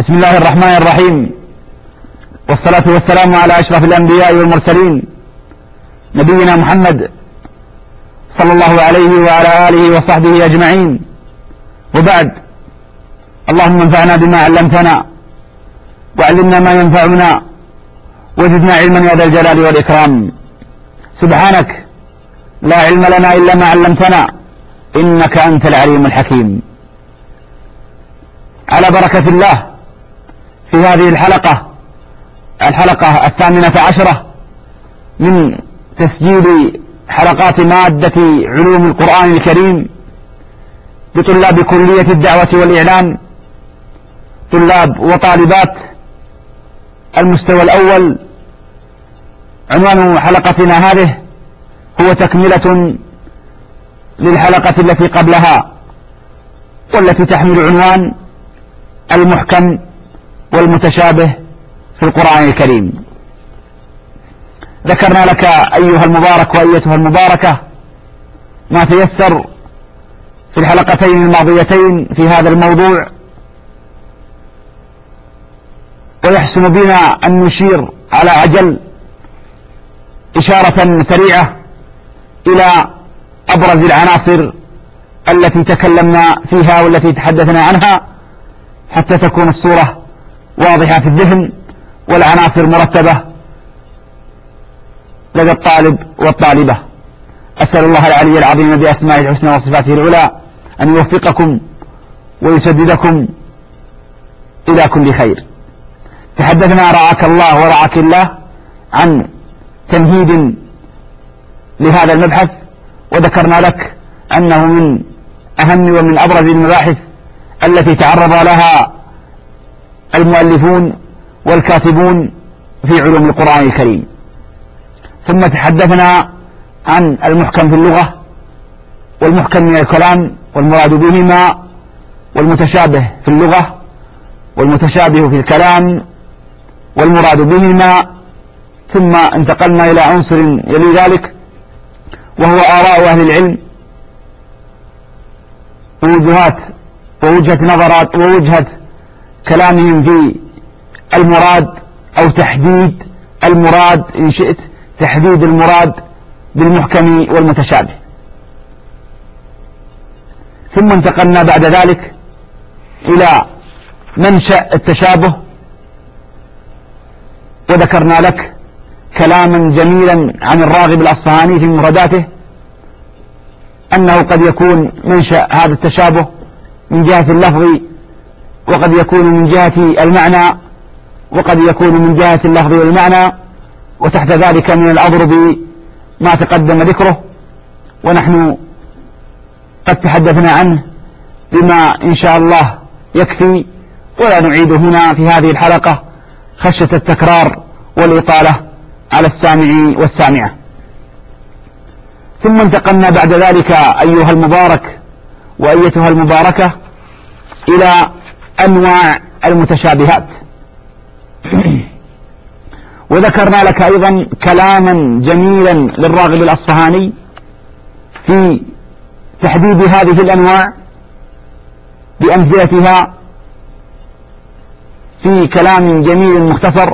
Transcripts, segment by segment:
بسم الله الرحمن الرحيم، والصلاة والسلام على أشرف الأنبياء والمرسلين نبينا محمد صلى الله عليه وعلى آله وصحبه أجمعين، وبعد. اللهم انفعنا بما علمتنا وعلمنا ما ينفعنا وزدنا علما يا ذا الجلال والإكرام. سبحانك لا علم لنا إلا ما علمتنا إنك أنت العليم الحكيم. على بركة الله في هذه الحلقة 18 من تسجيل حلقات مادة علوم القرآن الكريم بطلاب كلية الدعوة والإعلام، طلاب وطالبات المستوى الأول. عنوان حلقتنا هذه هو تكملة للحلقة التي قبلها، والتي تحمل عنوان المحكم والمتشابه في القرآن الكريم. ذكرنا لك أيها المبارك وأيتها المباركة ما تيسر في الحلقتين الماضيتين في هذا الموضوع، ويحسن بنا أن نشير على عجل إشارة سريعة إلى أبرز العناصر التي تكلمنا فيها والتي تحدثنا عنها، حتى تكون الصورة واضحة في الذهن والعناصر مرتبة لدى الطالب والطالبة. أسأل الله العلي العظيم بأسمائه الحسنى وصفاته العلى أن يوفقكم ويسددكم إلى كل خير. تحدثنا رعاك الله ورعاك الله عن تمهيد لهذا المبحث، وذكرنا لك أنه من أهم ومن أبرز المباحث التي تعرض لها المؤلفون والكاتبون في علوم القرآن الكريم. ثم تحدثنا عن المحكم في اللغة والمحكم من الكلام والمراد بهما، والمتشابه في اللغة والمتشابه في الكلام والمراد بهما. ثم انتقلنا إلى عنصر يلي ذلك، وهو آراء أهل العلم ووجهة نظرات ووجهة كلامهم في المراد أو تحديد المراد، إن شئت تحديد المراد بالمحكم والمتشابه. ثم انتقلنا بعد ذلك إلى منشأ التشابه، وذكرنا لك كلاما جميلا عن الراغب الأصفهاني في مفرداته، أنه قد يكون منشأ هذا التشابه من جهة اللفظ، وقد يكون من جهة المعنى، وقد يكون من جهة اللفظ والمعنى، وتحت ذلك من الأضرب ما تقدم ذكره، ونحن قد تحدثنا عنه بما إن شاء الله يكفي، ولا نعيد هنا في هذه الحلقة خشية التكرار والإطالة على السامع والسامعة. ثم انتقلنا بعد ذلك أيها المبارك وأيتها المباركة إلى أنواع المتشابهات. وذكرنا لك أيضا كلاما جميلا للراغب الأصفهاني في تحديد هذه الأنواع بأمثلتها في كلام جميل مختصر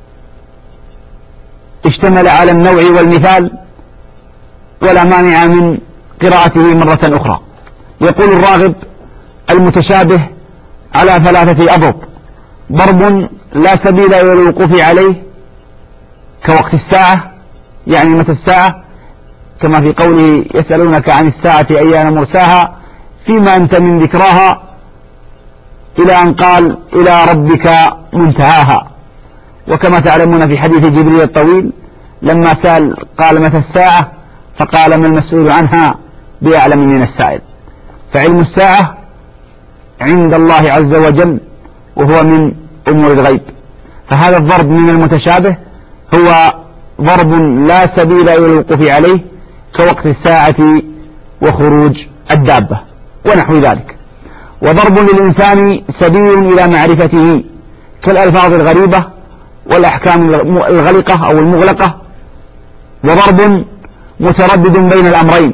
اشتمل على النوع والمثال، ولا مانع من قراءته مرة أخرى. يقول الراغب: المتشابه على 3 أضرب: ضرب لا سبيل إلى الوقوف عليه كوقت الساعة، يعني متى الساعة، كما في قوله: يسألونك عن الساعة أيان مرساها فيما أنت من ذكراها، إلى أن قال: إلى ربك منتهاها. وكما تعلمون في حديث جبريل الطويل لما سأل قال: متى الساعة؟ فقال: ما المسؤول عنها بأعلم من السائل. فعلم الساعة عند الله عز وجل، وهو من أمور الغيب. فهذا الضرب من المتشابه هو ضرب لا سبيل إلى الوقوف عليه كوقت الساعة وخروج الدابة ونحو ذلك. وضرب للإنسان سبيل إلى معرفته كالألفاظ الغريبة والأحكام الغلقة أو المغلقة. وضرب متردد بين الأمرين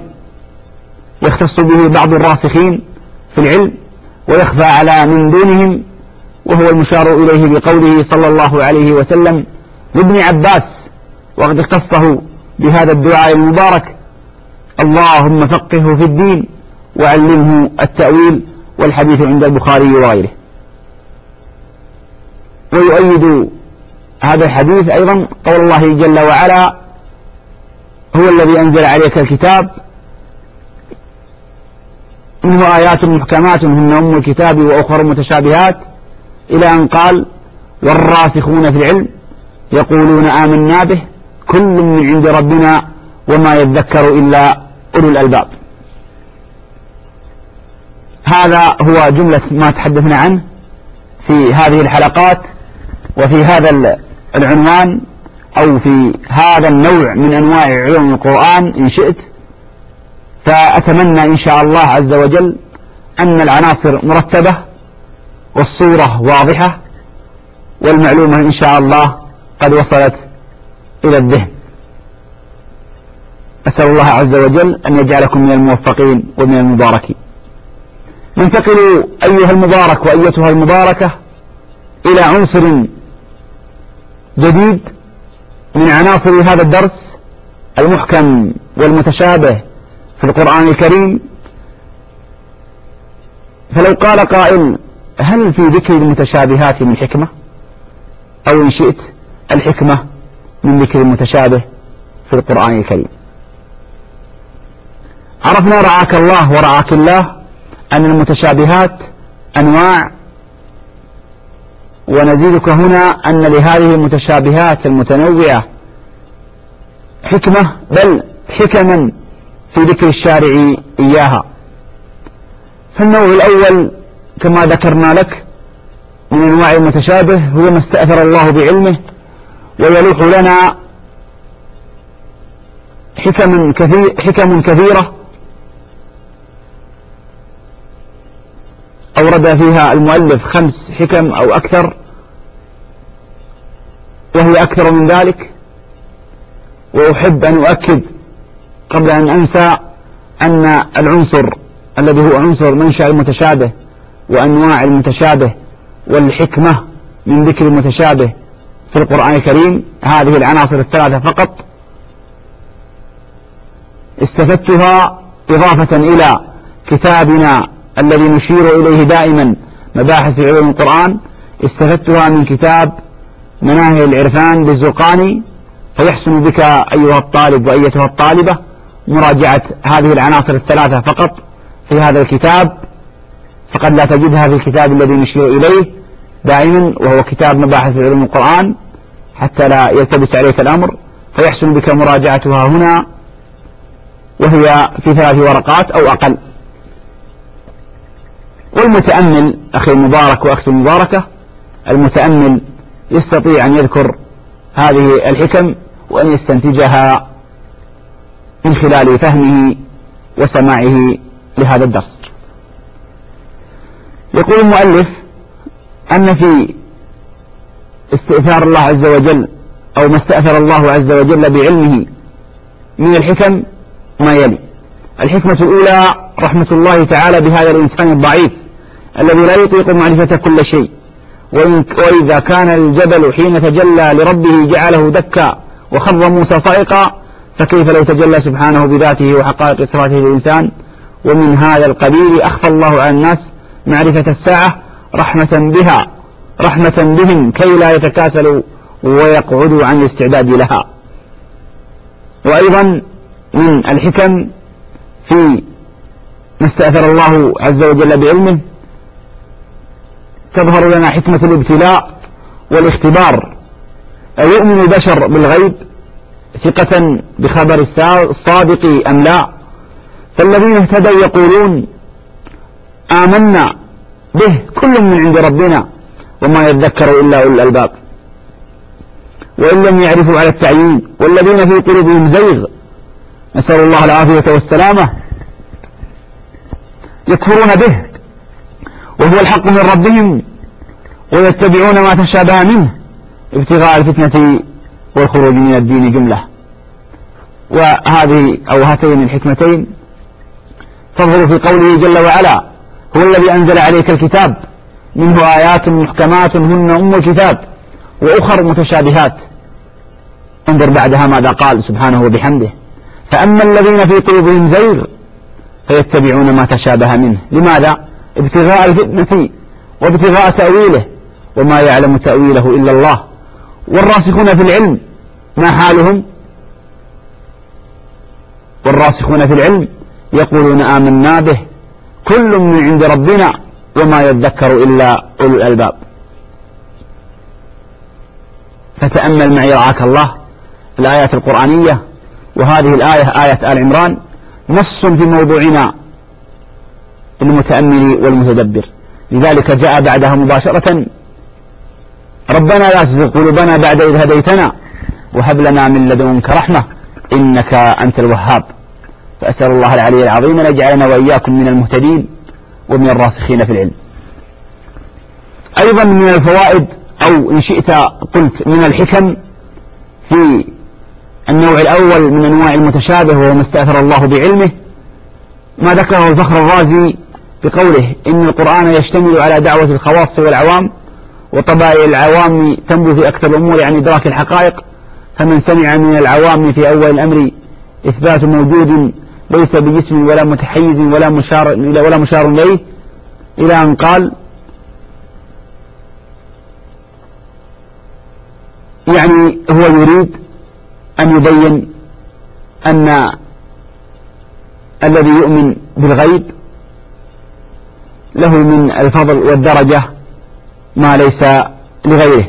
يختص به بعض الراسخين في العلم ويخفى على من دونهم، وهو المشار إليه بقوله صلى الله عليه وسلم لابن عباس وقد اختصه بهذا الدعاء المبارك: اللهم فقهه في الدين وعلمه التأويل. والحديث عند البخاري وغيره. ويؤيد هذا الحديث أيضا قول الله جل وعلا: هو الذي أنزل عليك الكتاب منه آيات محكمات هن أم الكتاب وأخر متشابهات، إلى أن قال: والراسخون في العلم يقولون آمنا به كل من عند ربنا وما يذكر إلا أولو الألباب. هذا هو جملة ما تحدثنا عنه في هذه الحلقات وفي هذا العنوان أو في هذا النوع من أنواع علوم القرآن إن شئت. فأتمنى إن شاء الله عز وجل أن العناصر مرتبة والصورة واضحة والمعلومة إن شاء الله قد وصلت إلى الذهن. أسأل الله عز وجل أن يجعلكم من الموفقين ومن المباركين. ننتقل أيها المبارك وأيتها المباركة إلى عنصر جديد من عناصر هذا الدرس المحكم والمتشابه في القرآن الكريم. فلو قال قائل: هل في ذكر المتشابهات من حكمة؟ أو إن شئت الحكمة من ذكر المتشابه في القرآن الكريم. عرفنا رعاك الله ورعاك الله أن المتشابهات أنواع، ونزيدك هنا أن لهذه المتشابهات المتنوعة حكمة، بل حكما في ذكر الشارع إياها. فالنوع الأول كما ذكرنا لك من أنواع المتشابه هو ما استأثر الله بعلمه ويلوح لنا حكم كثيرة أورد فيها المؤلف 5 حكم أو أكثر، وهي أكثر من ذلك. وأحب أن أؤكد قبل أن أنسى أن العنصر الذي هو عنصر منشأ المتشابه وأنواع المتشابه والحكمة من ذكر المتشابه في القرآن الكريم، هذه العناصر الثلاثة فقط استفدتها إضافة إلى كتابنا الذي نشير إليه دائما مباحث علوم القرآن. استفدتها من كتاب مناهج العرفان للزرقاني. فيحسن بك أيها الطالب وأيتها الطالبة مراجعة هذه العناصر الثلاثة فقط في هذا الكتاب، فقد لا تجدها في الكتاب الذي نشير إليه دائما وهو كتاب مباحث علوم القرآن، حتى لا يلتبس عليك الأمر. فيحسن بك مراجعتها هنا، وهي في 3 ورقات أو أقل. والمتأمل أخي المبارك وأختي المباركة، المتأمل يستطيع أن يذكر هذه الحكم وأن يستنتجها من خلال فهمه وسماعه لهذا الدرس. يقول المؤلف أن في استئثار الله عز وجل أو ما استأثر الله عز وجل بعلمه من الحكم ما يلي: الحكمة الأولى رحمة الله تعالى بهذا الإنسان الضعيف الذي لا يطيق معرفة كل شيء، وإذا كان الجبل حين تجلى لربه جعله دكا وخر موسى صائقا، فكيف لو تجلى سبحانه بذاته وحقائق صفاته للإنسان؟ ومن هذا القبيل أخفى الله على الناس معرفة الساعة رحمة بهم كي لا يتكاسلوا ويقعدوا عن الاستعداد لها. وأيضا من الحكم في ما استأثر الله عز وجل بعلمه تظهر لنا حكمة الابتلاء والاختبار. أيؤمن البشر بالغيب ثقة بخبر الصادق أم لا؟ فالذين اهتدوا يقولون آمنا به كل من عند ربنا وما يذكر إلا أولو الألباب، وإن لم يعرفوا على التعيين. والذين في قلوبهم زيغ، نسأل الله العافية والسلامة، يكفرون به وهو الحق من ربهم ويتبعون ما تشابه منه ابتغاء الفتنة والخروج من الدين جملة. وهذه أو هاتين الحكمتين تظهر في قوله جل وعلا: هو الذي أنزل عليك الكتاب منه آيات محكمات هن أم الكتاب وأخر متشابهات. انظر بعدها ماذا قال سبحانه وبحمده: فأما الذين في قلوبهم زيغ فيتبعون ما تشابه منه. لماذا؟ ابتغاء الفتنة وابتغاء تأويله، وما يعلم تأويله إلا الله. والراسخون في العلم ما حالهم؟ والراسخون في العلم يقولون آمنا به كل من عند ربنا وما يذكر إلا أولو الألباب. فتأمل معي رعاك الله الآيات القرآنية، وهذه الآية آية آل عمران نص في موضوعنا المتأمل والمتدبر. لذلك جاء بعدها مباشرة: ربنا لا تزغ قلوبنا بعد إذ هديتنا وهب لنا من لدنك رحمة إنك أنت الوهاب. فأسأل الله العلي العظيم أن يجعلنا وإياكم من المهتدين ومن الراسخين في العلم. أيضا من الفوائد، أو إن شئت قلت من الحكم، في النوع الأول من أنواع المتشابه وهو ما استأثر الله بعلمه، ما ذكره الفخر الرازي بقوله: إن القرآن يشتمل على دعوة الخواص والعوام، وطبائع العوام تنبو في أكثر الأمور عن إدراك الحقائق، فمن سمع من العوام في أول الأمر إثبات موجود ليس بجسم ولا متحيز ولا مشار إليه، إلى أن قال: يعني هو يريد أن يبين أن الذي يؤمن بالغيب له من الفضل والدرجة ما ليس لغيره.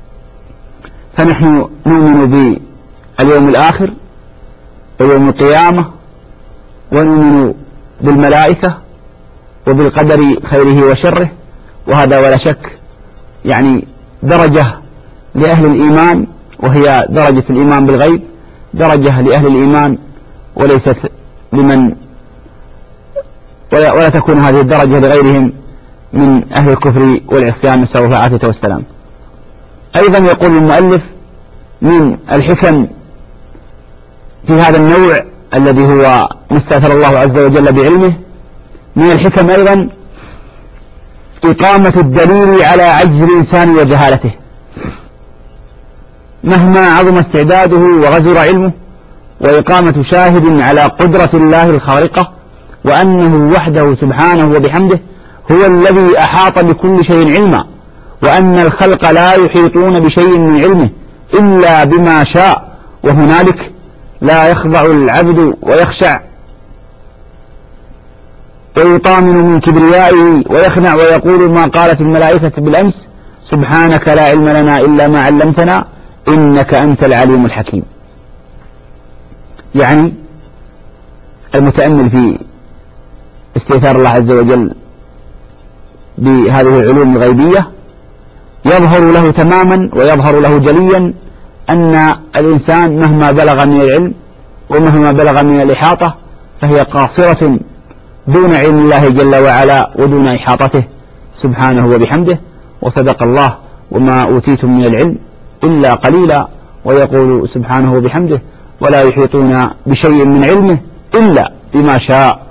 فنحن نؤمن باليوم الآخر ويوم القيامة، ونؤمن بالملائكة وبالقدر خيره وشره، وهذا ولا شك يعني درجة لأهل الإيمان، وهي درجة الإيمان بالغيب، درجة لأهل الإيمان وليست لمن ولا تكون هذه الدرجة لغيرهم من أهل الكفر والعصيان، نسأل الله العافية والسلام. أيضا يقول المؤلف: من الحكم في هذا النوع الذي هو مستأثر الله عز وجل بعلمه، من الحكم أيضا إقامة الدليل على عجز الإنسان وجهالته، مهما عظم استعداده وغزر علمه، وإقامة شاهد على قدرة الله الخارقة، وأنه وحده سبحانه وبحمده هو الذي أحاط بكل شيء علما، وأن الخلق لا يحيطون بشيء من علمه إلا بما شاء، وهنالك لا يخضع العبد ويخشع ويطامن من كبريائه ويخنع ويقول ما قالت الملائكة بالأمس: سبحانك لا علم لنا إلا ما علمتنا إنك أنت العليم الحكيم. يعني المتأمل في استئثار الله عز وجل بهذه العلوم الغيبية يظهر له تماما ويظهر له جليا أن الإنسان مهما بلغ من العلم ومهما بلغ من الإحاطة فهي قاصرة دون علم الله جل وعلا ودون إحاطته سبحانه وبحمده. وصدق الله: وما أوتيتم من العلم إلا قليلا. ويقول سبحانه وبحمده: ولا يحيطون بشيء من علمه إلا بما شاء.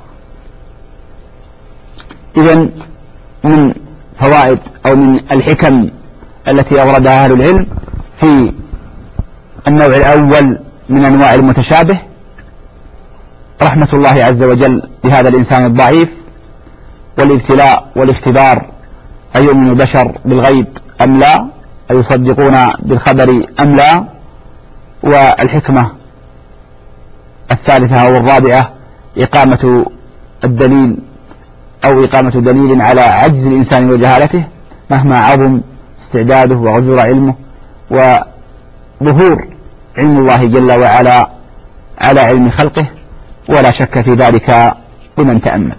إذن من فوائد أو من الحكم التي أوردها أهل العلم في النوع الأول من أنواع المتشابه رحمة الله عز وجل بهذا الإنسان الضعيف، والابتلاء والاختبار: أيؤمن البشر بالغيب أم لا؟ أيصدقون بالخبر أم لا؟ والحكمة الثالثة أو الرابعة إقامة الدليل أو إقامة دليل على عجز الإنسان وجهالته مهما عظم استعداده وغزر علمه، وظهور علم الله جل وعلا على علم خلقه، ولا شك في ذلك لمن تأمل.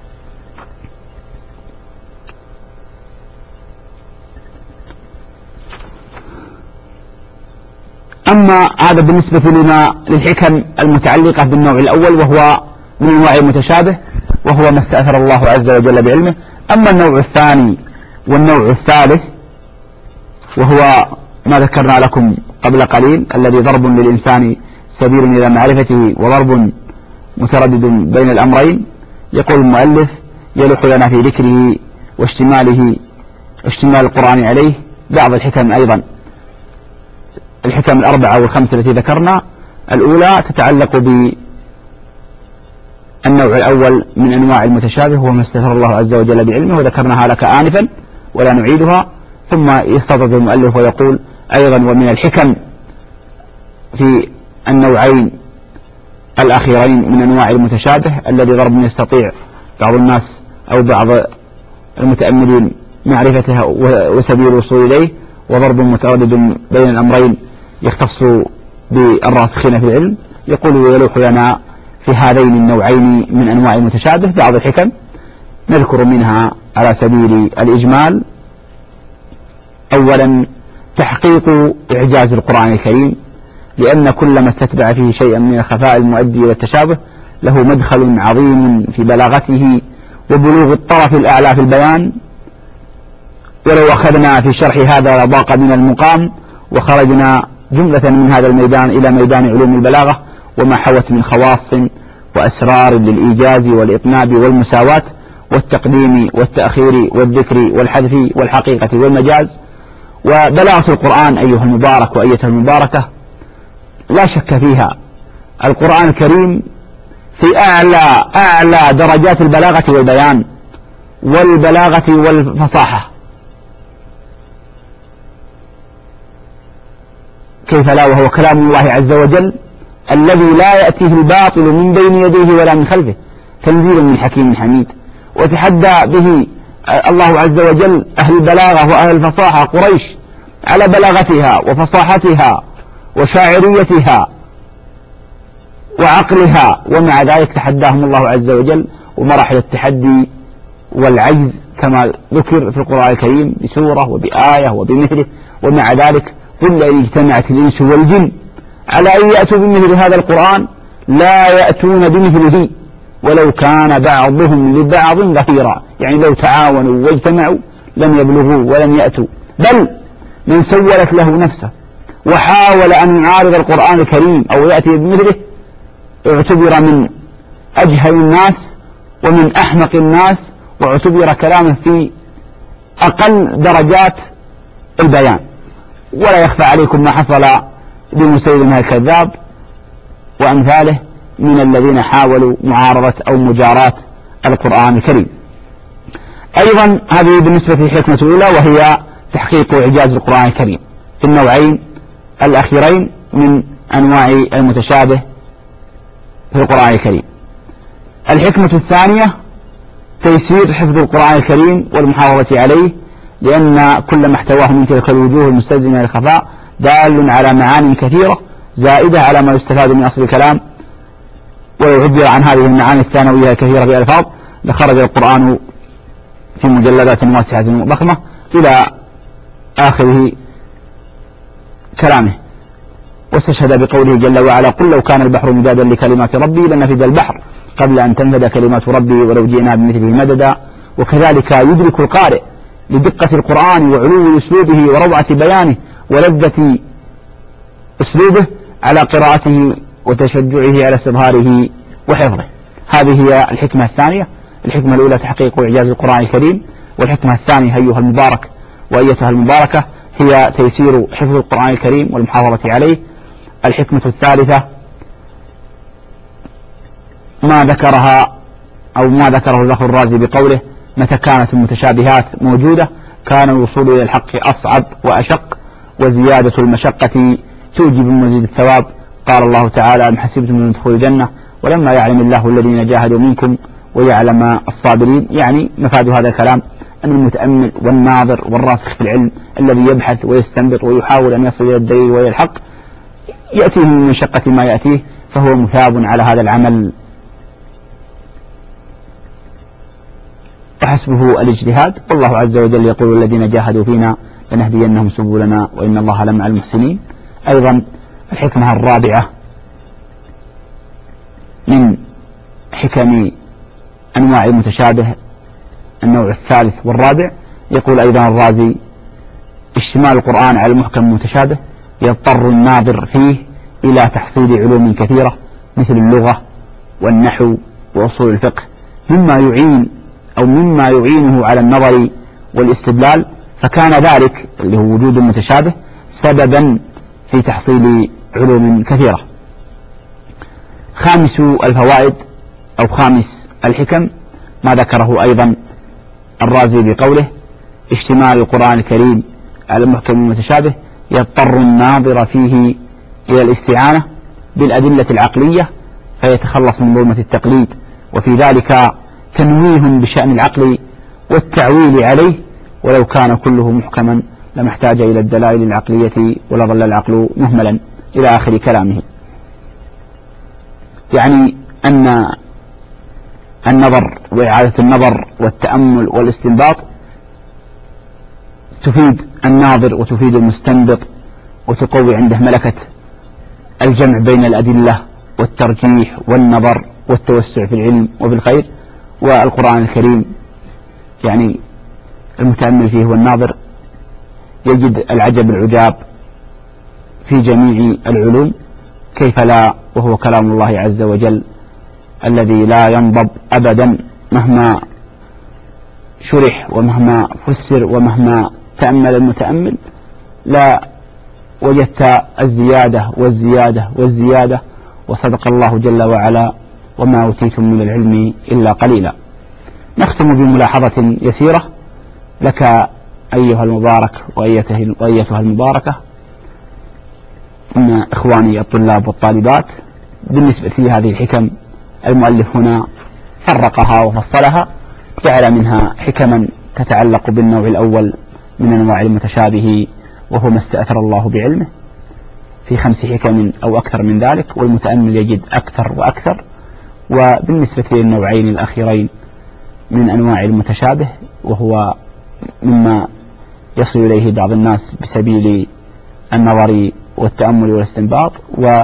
أما هذا بالنسبة للحكم المتعلقة بالنوع الأول وهو من أنواع المتشابه، وهو ما استأثر الله عز وجل بعلمه. أما النوع الثاني والنوع الثالث وهو ما ذكرنا لكم قبل قليل، الذي ضرب للإنسان سبيل إلى معرفته وضرب متردد بين الأمرين، يقول المؤلف: يلوح لنا في ذكره واشتماله اشتمال القرآن عليه. بعض الحكم أيضا، الحكم الأربعة والخمسة التي ذكرنا، الأولى تتعلق بالنوع الأول من أنواع المتشابه وهو ما استثر الله عز وجل بعلمه، وذكرناها لك آنفا ولا نعيدها. ثم يستطرد المؤلف ويقول أيضا ومن الحكم في النوعين الأخيرين من أنواع المتشابه الذي ضرب يستطيع بعض الناس أو بعض المتأملين معرفتها وسبيل الوصول إليه، وضرب متردد بين الأمرين يختص بالراسخين في العلم. يقول ويلوح لنا في هذين النوعين من أنواع المتشابه بعض الحكم، نذكر منها على سبيل الإجمال. أولا تحقيق إعجاز القرآن الكريم، لأن كل ما استتبع فيه شيئا من الخفاء المؤدي والتشابه له مدخل عظيم في بلاغته وبلوغ الطرف الأعلى في البيان. ولو أخذنا في شرح هذا لضاق من المقام، وخرجنا جملة من هذا الميدان إلى ميدان علوم البلاغة وما حوت من خواص وأسرار للإيجاز والإطناب والمساواة والتقديم والتأخير والذكر والحذف والحقيقة والمجاز. وبلاغة القرآن أيها المبارك وأيتها المباركة لا شك فيها، القرآن الكريم في أعلى درجات البلاغة والبيان والبلاغة والفصاحة، كيف لا وهو كلام الله عز وجل الذي لا يأتيه الباطل من بين يديه ولا من خلفه، تنزيل من حكيم حميد. وتحدى به الله عز وجل أهل البلاغة وأهل الفصاحة قريش على بلاغتها وفصاحتها وشاعريتها وعقلها، ومع ذلك تحداهم الله عز وجل ومراحل التحدي والعجز كما ذكر في القرآن الكريم بسورة وبآية وبمثله. ومع ذلك قل لئن اجتمعت الإنس والجن على أن يأتوا بمثل هذا القرآن لا يأتون بمثله ولو كان بعضهم لبعض ظهيرا، يعني لو تعاونوا واجتمعوا لم يبلغوا ولم يأتوا. بل من سولت له نفسه وحاول أن يعارض القرآن الكريم أو يأتي بمثله اعتبر من أجهل الناس ومن أحمق الناس، واعتبر كلامه في أقل درجات البيان. ولا يخفى عليكم ما حصل بمسيلمة الكذاب وأمثاله من الذين حاولوا معارضة أو مجاراة القرآن الكريم. أيضا هذه بالنسبة للحكمة الأولى، وهي تحقيق إعجاز القرآن الكريم في النوعين الأخيرين من أنواع المتشابه في القرآن الكريم. الحكمة الثانية تيسير حفظ القرآن الكريم والمحافظة عليه، لأن كل ما احتواه من تلك الوجوه المستلزمة للخفاء دال على معاني كثيرة زائدة على ما يستفاد من أصل الكلام. ولو عبر عن هذه المعاني الثانوية الكثيرة بألفاظ لخرج القرآن في مجلدات واسعة ضخمة إلى آخره كلامه. واستشهد بقوله جل وعلا قل لو كان البحر مدادا لكلمات ربي لنفد البحر قبل أن تنفد كلمات ربي ولو جئنا بمثله مددا. وكذلك يدرك القارئ لدقة القرآن وعلو أسلوبه وروعة بيانه ولذة أسلوبه على قراءته وتشجعه على استظهاره وحفظه. هذه هي الحكمة الثانية. الحكمة الأولى تحقيق إعجاز القرآن الكريم، والحكمة الثانية أيها المبارك وأيتها المباركة هي تيسير حفظ القرآن الكريم والمحافظة عليه. الحكمة الثالثة ما ذكره الأخ الرازي بقوله متى كانت المتشابهات موجودة كان الوصول إلى الحق أصعب وأشق، وزيادة المشقة توجب مزيد الثواب. قال الله تعالى أم حسبتم أن تدخلوا الجنة ولما يعلم الله الذين جاهدوا منكم ويعلم الصابرين. يعني مفاد هذا الكلام أن المتأمل والناظر والراسخ في العلم الذي يبحث ويستنبط ويحاول أن يصل إلى الدليل وإلى الحق يأتيه من مشقة ما يأتيه فهو مثاب على هذا العمل، وحسبه الاجتهاد. والله عز وجل يقول الذين جاهدوا فينا لنهدينهم سبلنا وإن الله لمع المحسنين. أيضا الحكمة الرابعة من حكم أنواع المتشابه النوع الثالث والرابع، يقول أيضا الرازي اشتمال القرآن على المحكم المتشابه يضطر الناظر فيه إلى تحصيل علوم كثيرة مثل اللغة والنحو وأصول الفقه مما يعينه على النظر والاستدلال فكان ذلك اللي هو وجود المتشابه سببا في تحصيل علوم كثيرة. خامس الفوائد أو خامس الحكم ما ذكره أيضا الرازي بقوله: اشتمال القرآن الكريم على المحكم المتشابه يضطر الناظر فيه إلى الاستعانة بالأدلة العقلية فيتخلص من ظلمة التقليد، وفي ذلك تنويه بشأن العقل والتعويل عليه، ولو كان كله محكما لما احتاج إلى الدلائل العقلية ولظل العقل مهملا، إلى آخر كلامه. يعني أن النظر وإعادة النظر والتأمل والاستنباط تفيد الناظر وتفيد المستنبط وتقوي عنده ملكة الجمع بين الأدلة والترجيح والنظر والتوسع في العلم وفي الخير. والقرآن الكريم يعني المتأمل فيه والناظر يجد العجب العجاب في جميع العلوم، كيف لا وهو كلام الله عز وجل الذي لا ينضب أبدا مهما شرح ومهما فسر ومهما تأمل المتأمل، لا وجدت الزيادة والزيادة والزيادة. وصدق الله جل وعلا: وما أوتيتم من العلم إلا قليلا. نختم بملاحظة يسيرة لك أيها المبارك وأيتها المباركة، أن إخواني الطلاب والطالبات بالنسبة لهذه الحكم المؤلف هنا فرقها وفصلها، جعل منها حكما تتعلق بالنوع الأول من أنواع المتشابه وهو ما استأثر الله بعلمه في 5 حكم أو أكثر من ذلك، والمتأمل يجد أكثر وأكثر. وبالنسبة للنوعين الأخيرين من أنواع المتشابه وهو مما يصل إليه بعض الناس بسبيل النظر والتأمل والاستنباط، ومن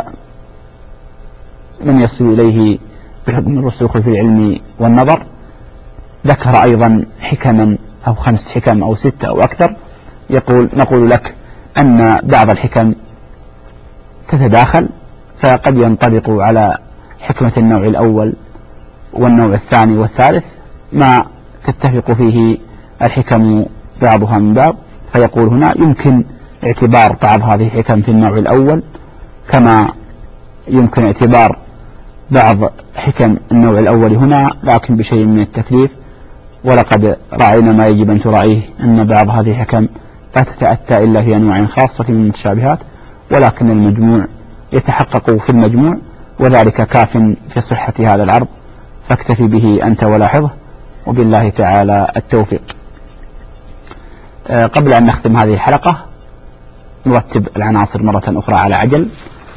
يصل إليه بحكم الرسوخ في العلم والنظر، ذكر أيضا حكما أو 5 حكم أو 6 أو أكثر. نقول لك أن بعض الحكم تتداخل، فقد ينطبق على حكمة النوع الأول والنوع الثاني والثالث ما تتفق فيه الحكم بعضها من بعض، فيقول هنا يمكن اعتبار بعض هذه الحكم في النوع الأول كما يمكن اعتبار بعض حكم النوع الأول هنا، لكن بشيء من التكليف. ولقد رأينا ما يجب أن تراعيه، أن بعض هذه الحكم لا تتأتى إلا في أنواع خاصة من المتشابهات، ولكن المجموع يتحقق في المجموع، وذلك كاف في صحة هذا العرض، فاكتفي به أنت ولاحظه، وبالله تعالى التوفيق. قبل أن نختم هذه الحلقة نرتب العناصر مرة أخرى على عجل.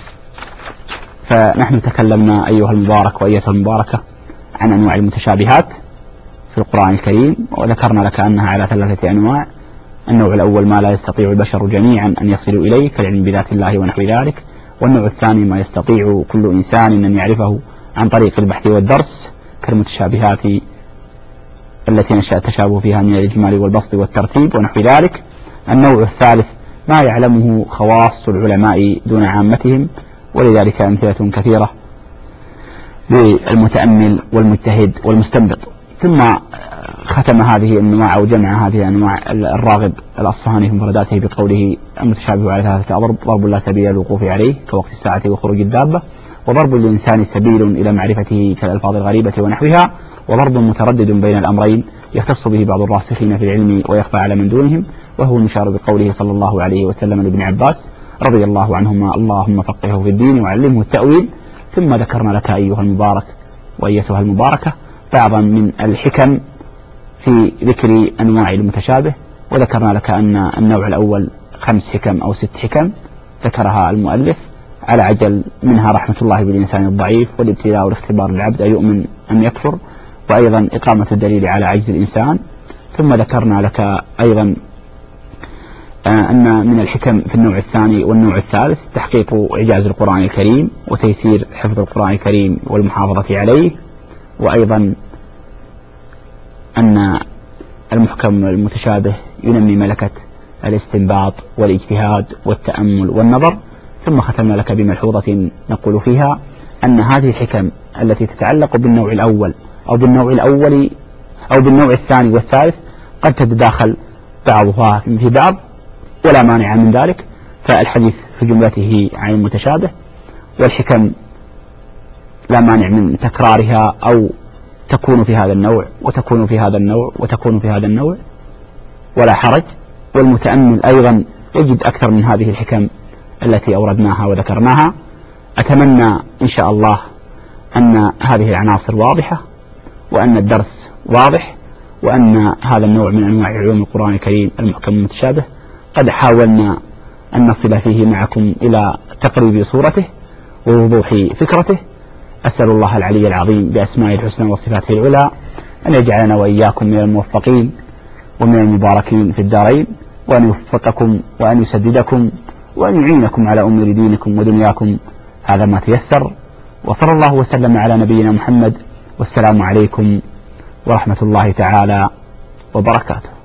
فنحن تكلمنا أيها المبارك وأيتها المباركة عن أنواع المتشابهات في القرآن الكريم، وذكرنا لك أنها على 3 أنواع. النوع الأول ما لا يستطيع البشر جميعا أن يصلوا إليه كالعلم بذات الله ونحو ذلك، والنوع الثاني ما يستطيع كل إنسان أن يعرفه عن طريق البحث والدرس كالمتشابهات التي نشأ التشابه فيها من الإجمال والبسط والترتيب ونحو ذلك. النوع الثالث ما يعلمه خواص العلماء دون عامتهم، ولذلك أمثلة كثيرة للمتأمل والمجتهد والمستنبط. ثم ختم هذه الأنواع أو جمع هذه الأنواع الراغب الأصفهاني في مفرداته بقوله: المتشابه على 3 أضرب: ضرب لا سبيل للوقوف عليه كوقت الساعة وخروج الدابة، وضرب للإنسان سبيل إلى معرفته كالألفاظ الغريبة ونحوها، وضرب متردد بين الأمرين يختص به بعض الراسخين في العلم ويخفى على من دونهم، وهو المشار بقوله صلى الله عليه وسلم لابن عباس رضي الله عنهما: اللهم فقهه في الدين وعلمه التأويل. ثم ذكرنا لك أيها المبارك وأيتها المباركة بعضا من الحكم في ذكر أنواع المتشابه، وذكرنا لك أن النوع الأول 5 حكم أو 6 حكم ذكرها المؤلف على عجل، منها رحمة الله بالإنسان الضعيف، والابتلاء والاختبار للعبد أيؤمن أم يكفر، وأيضا إقامة الدليل على عجز الإنسان. ثم ذكرنا لك أيضا أن من الحكم في النوع الثاني والنوع الثالث تحقيق إعجاز القرآن الكريم وتيسير حفظ القرآن الكريم والمحافظة عليه، وأيضا أن المحكم المتشابه ينمي ملكة الاستنباط والاجتهاد والتأمل والنظر. ثم ختمنا لك بملحوظة نقول فيها أن هذه الحكم التي تتعلق بالنوع الأول أو بالنوع الثاني والثالث قد تتداخل بعضها في بعض ولا مانع من ذلك، فالحديث في جملته عن المتشابه، والحكم لا مانع من تكرارها أو تكون في هذا النوع وتكون في هذا النوع وتكون في هذا النوع ولا حرج. والمتأمل أيضا يجد أكثر من هذه الحكم التي أوردناها وذكرناها. أتمنى إن شاء الله أن هذه العناصر واضحة، وأن الدرس واضح، وأن هذا النوع من أنواع علوم القرآن الكريم المحكم المتشابه قد حاولنا أن نصل فيه معكم إلى تقريب صورته ووضوح فكرته. أسأل الله العلي العظيم بأسمائه الحسنى وصفاته العلى أن يجعلنا وإياكم من الموفقين ومن المباركين في الدارين، وأن يوفقكم وأن يسددكم وأن يعينكم على أمور دينكم ودنياكم. هذا ما تيسر، وصلى الله وسلم على نبينا محمد، والسلام عليكم ورحمة الله تعالى وبركاته.